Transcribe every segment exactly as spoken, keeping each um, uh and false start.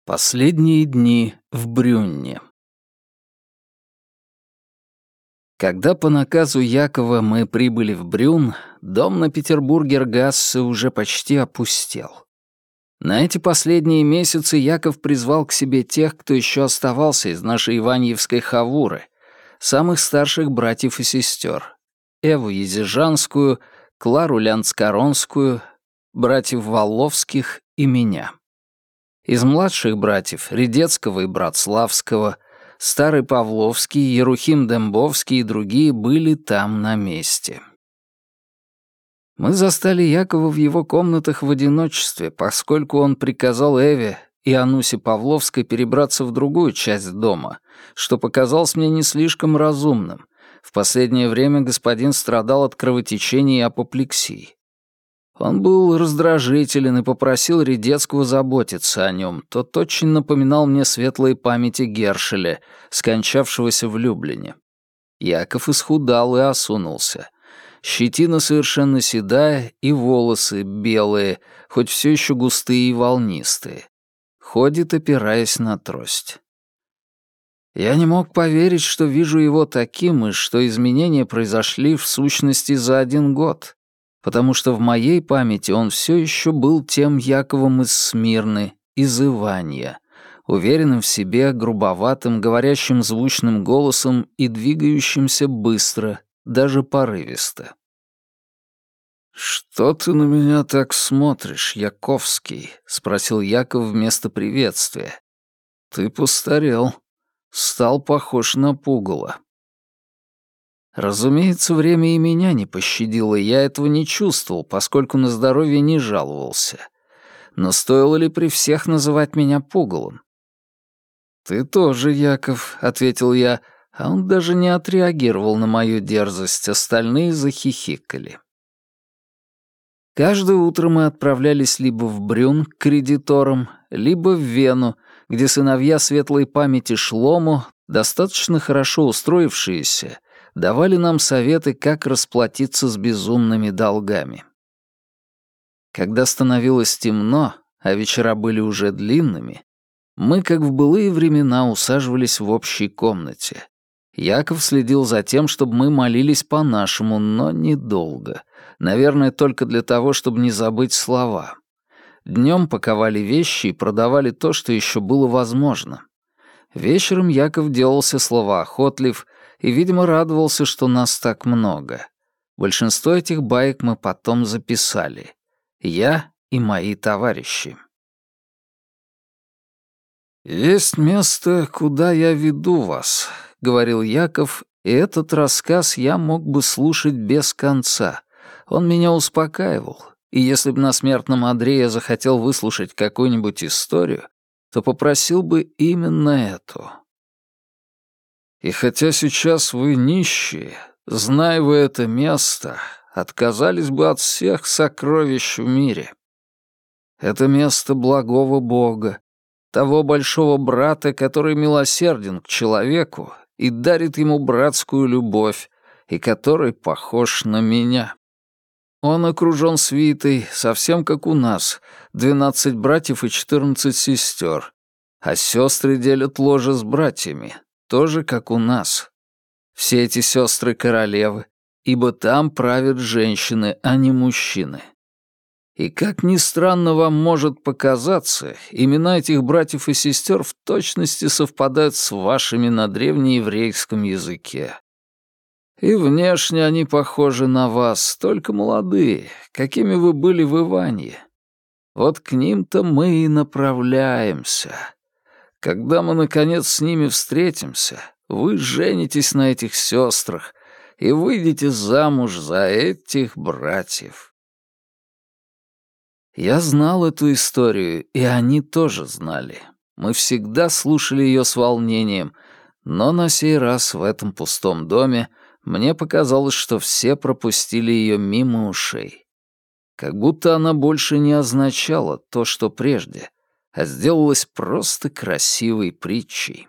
Последние дни в Брюнне. Когда по наказу Якова мы прибыли в Брюн, дом на Петербургер-Гассе уже почти опустел. На эти последние месяцы Яков призвал к себе тех, кто еще оставался из нашей Иваньевской хавуры, самых старших братьев и сестер: Эву Езижанскую, Клару Лянцкоронскую, братьев Валловских и меня. Из младших братьев — Редецкого и Братславского, Старый Павловский, Ерухим Дембовский и другие были там на месте. Мы застали Якова в его комнатах в одиночестве, поскольку он приказал Эве и Анусе Павловской перебраться в другую часть дома, что показалось мне не слишком разумным. В последнее время господин страдал от кровотечения и апоплексии. Он был раздражителен и попросил Редецкого заботиться о нем. Тот очень напоминал мне светлые памяти Гершеля, скончавшегося в Люблине. Яков исхудал и осунулся. Щетина совершенно седая и волосы белые, хоть все еще густые и волнистые. Ходит, опираясь на трость. Я не мог поверить, что вижу его таким, и что изменения произошли в сущности за один год, потому что в моей памяти он все еще был тем Яковом из Смирны, из Иванья, уверенным в себе, грубоватым, говорящим звучным голосом и двигающимся быстро, даже порывисто. «Что ты на меня так смотришь, Яковский?» — спросил Яков вместо приветствия. «Ты постарел, стал похож на пугало». Разумеется, время и меня не пощадило, я этого не чувствовал, поскольку на здоровье не жаловался. Но стоило ли при всех называть меня пугалом? «Ты тоже, Яков», — ответил я, а он даже не отреагировал на мою дерзость, остальные захихикали. Каждое утро мы отправлялись либо в Брюн к кредиторам, либо в Вену, где сыновья светлой памяти Шлому, достаточно хорошо устроившиеся, давали нам советы, как расплатиться с безумными долгами. Когда становилось темно, а вечера были уже длинными, мы, как в былые времена, усаживались в общей комнате. Яков следил за тем, чтобы мы молились по-нашему, но недолго. Наверное, только для того, чтобы не забыть слова. Днем паковали вещи и продавали то, что еще было возможно. Вечером Яков делался словоохотлив и, видимо, радовался, что нас так много. Большинство этих баек мы потом записали. Я и мои товарищи. «Есть место, куда я веду вас», — говорил Яков, и этот рассказ я мог бы слушать без конца. Он меня успокаивал, и если бы на смертном одре я захотел выслушать какую-нибудь историю, то попросил бы именно эту. «И хотя сейчас вы нищие, зная вы это место, отказались бы от всех сокровищ в мире. Это место благого Бога, того большого брата, который милосерден к человеку и дарит ему братскую любовь, и который похож на меня. Он окружен свитой, совсем как у нас, двенадцать братьев и четырнадцать сестер, а сестры делят ложе с братьями, тоже как у нас. Все эти сестры королевы, ибо там правят женщины, а не мужчины. И как ни странно вам может показаться, имена этих братьев и сестер в точности совпадают с вашими на древнееврейском языке. И внешне они похожи на вас, только молодые, какими вы были в Иванье. Вот к ним-то мы и направляемся. Когда мы, наконец, с ними встретимся, вы женитесь на этих сестрах и выйдете замуж за этих братьев». Я знал эту историю, и они тоже знали. Мы всегда слушали ее с волнением, но на сей раз в этом пустом доме мне показалось, что все пропустили ее мимо ушей. Как будто она больше не означала то, что прежде, а сделалась просто красивой притчей.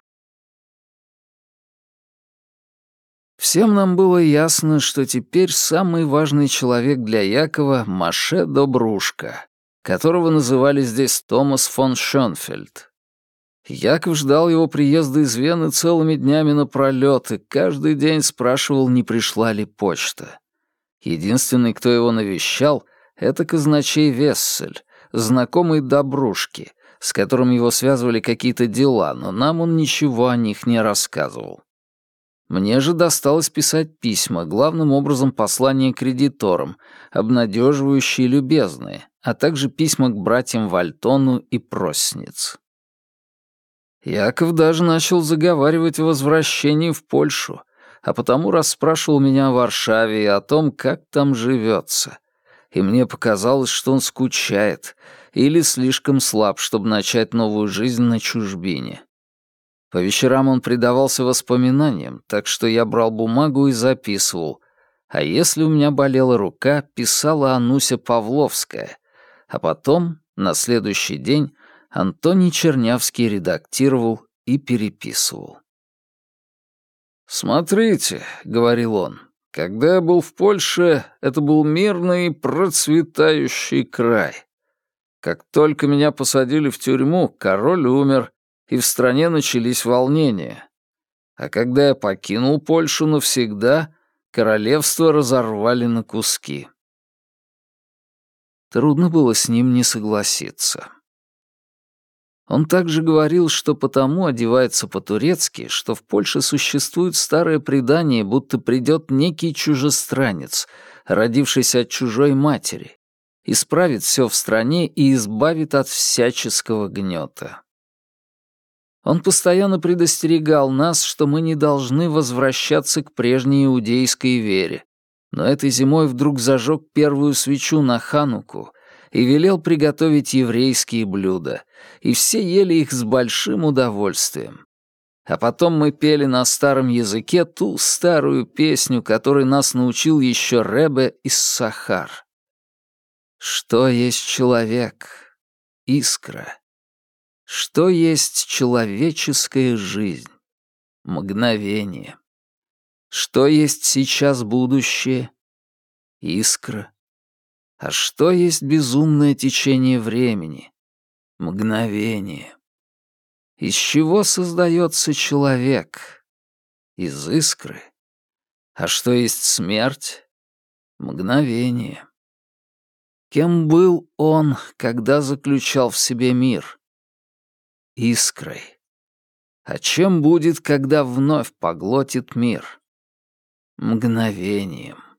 Всем нам было ясно, что теперь самый важный человек для Якова — Моше Добрушка, которого называли здесь Томас фон Шёнфельд. Яков ждал его приезда из Вены целыми днями напролёт и каждый день спрашивал, не пришла ли почта. Единственный, кто его навещал, — это казначей Вессель, знакомый Добрушки, с которым его связывали какие-то дела, но нам он ничего о них не рассказывал. Мне же досталось писать письма, главным образом послания кредиторам, обнадеживающие и любезные, а также письма к братьям Вальтону и Просниц. Яков даже начал заговаривать о возвращении в Польшу, а потому расспрашивал меня о Варшаве и о том, как там живется. И мне показалось, что он скучает или слишком слаб, чтобы начать новую жизнь на чужбине. По вечерам он предавался воспоминаниям, так что я брал бумагу и записывал. А если у меня болела рука, писала Ануся Павловская. А потом, на следующий день, Антоний Чернявский редактировал и переписывал. «Смотрите», — говорил он, — «когда я был в Польше, это был мирный процветающий край. Как только меня посадили в тюрьму, король умер, и в стране начались волнения. А когда я покинул Польшу навсегда, королевство разорвали на куски». Трудно было с ним не согласиться. Он также говорил, что потому одевается по-турецки, что в Польше существует старое предание, будто придет некий чужестранец, родившийся от чужой матери, исправит все в стране и избавит от всяческого гнета. Он постоянно предостерегал нас, что мы не должны возвращаться к прежней иудейской вере, но этой зимой вдруг зажег первую свечу на Хануку и велел приготовить еврейские блюда, и все ели их с большим удовольствием. А потом мы пели на старом языке ту старую песню, которой нас научил еще Ребе из Сахар. Что есть человек? Искра. Что есть человеческая жизнь? Мгновение. Что есть сейчас будущее? Искра. А что есть безумное течение времени? Мгновение. Из чего создается человек? Из искры. А что есть смерть? Мгновение. Кем был он, когда заключал в себе мир? Искрой. А чем будет, когда вновь поглотит мир? Мгновением.